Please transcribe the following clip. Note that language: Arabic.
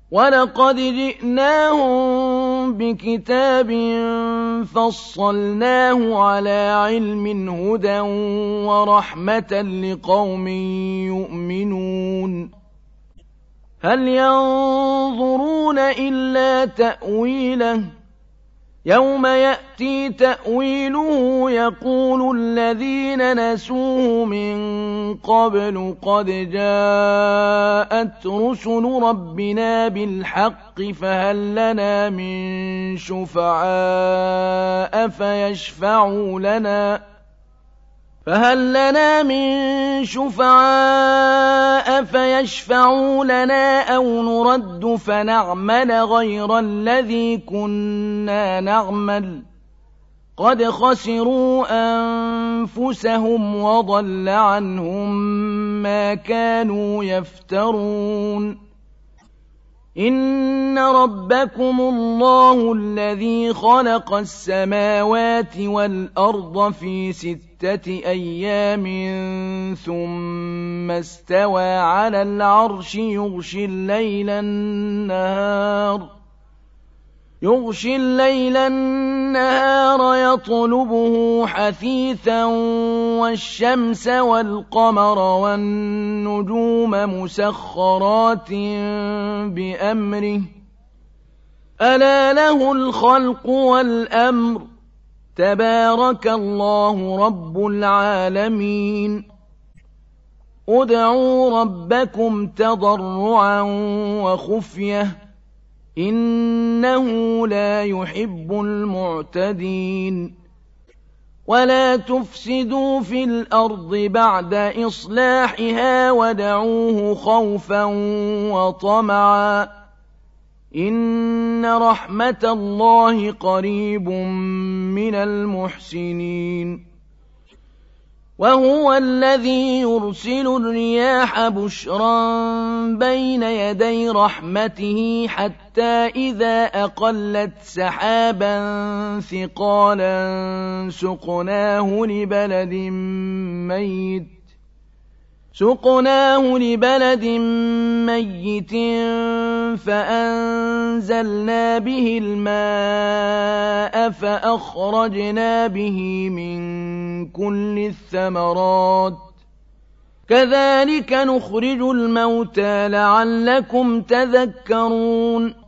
وَلَقَدْ جِئْنَاهُم بِكِتَابٍ فَصَّلْنَاهُ عَلَىٰ عِلْمٍ هُدًى وَرَحْمَةً لِّقَوْمٍ يُؤْمِنُونَ هَلْ يَنظُرُونَ إِلَّا تَأْوِيلَهُ ۚ يَوْمَ يَأْتِي تَأْوِيلُهُ يَقُولُ الَّذِينَ نَسُوهُ مِن قَبْلُ قَدْ جَاءَتْ رُسُلُ رَبِّنَا بِالْحَقِّ فَهَل لَّنَا مِن شُفَعَاءَ فَيَشْفَعُوا لَنَا أَوْ نُرَدُّ فَنَعْمَلَ غَيْرَ الَّذِي كُنَّا نَعْمَلُ ۚ قَدْ خَسِرُوا أَنفُسَهُمْ وَضَلَّ عَنْهُم مَّا كَانُوا يَفْتَرُونَ إِنَّ رَبَّكُمُ اللَّهُ الَّذِي خَلَقَ السَّمَاوَاتِ وَالْأَرْضَ في 6 أيام ثُمَّ اسْتَوَىٰ عَلَى الْعَرْشِ يُغْشِي اللَّيْلَ النَّهَارَ يَطْلُبُهُ حَثِيثًا وَالشَّمْسَ وَالْقَمَرَ وَالنُّجُومَ مُسَخَّرَاتٍ بِأَمْرِهِ ۗ أَلَا لَهُ الْخَلْقُ وَالْأَمْرُ ۗ تَبَارَكَ اللَّهُ رَبُّ الْعَالَمِينَ ادْعُوا رَبَّكُمْ تَضَرُّعًا وَخُفْيَةً ۚ إِنَّهُ لَا يُحِبُّ الْمُعْتَدِينَ وَلَا تُفْسِدُوا فِي الْأَرْضِ بَعْدَ إِصْلَاحِهَا وَادْعُوهُ خَوْفًا وَطَمَعًا ۚ إِنَّ رَحْمَتَ اللَّهِ قَرِيبٌ مِّنَ الْمُحْسِنِينَ وَهُوَ الَّذِي يُرْسِلُ الرِّيَاحَ بُشْرًا بَيْنَ يَدَيْ رَحْمَتِهِ حَتَّىٰ إِذَا أَقَلَّتْ سَحَابًا ثِقَالًا سُقْنَاهُ لِبَلَدٍ مَّيِّتٍ فَأَنزَلْنَا بِهِ الْمَاءَ فَأَخْرَجْنَا بِهِ مِن كُلِّ الثَّمَرَاتِ ۚ كَذَٰلِكَ نُخْرِجُ الْمَوْتَىٰ لَعَلَّكُمْ تَذَكَّرُونَ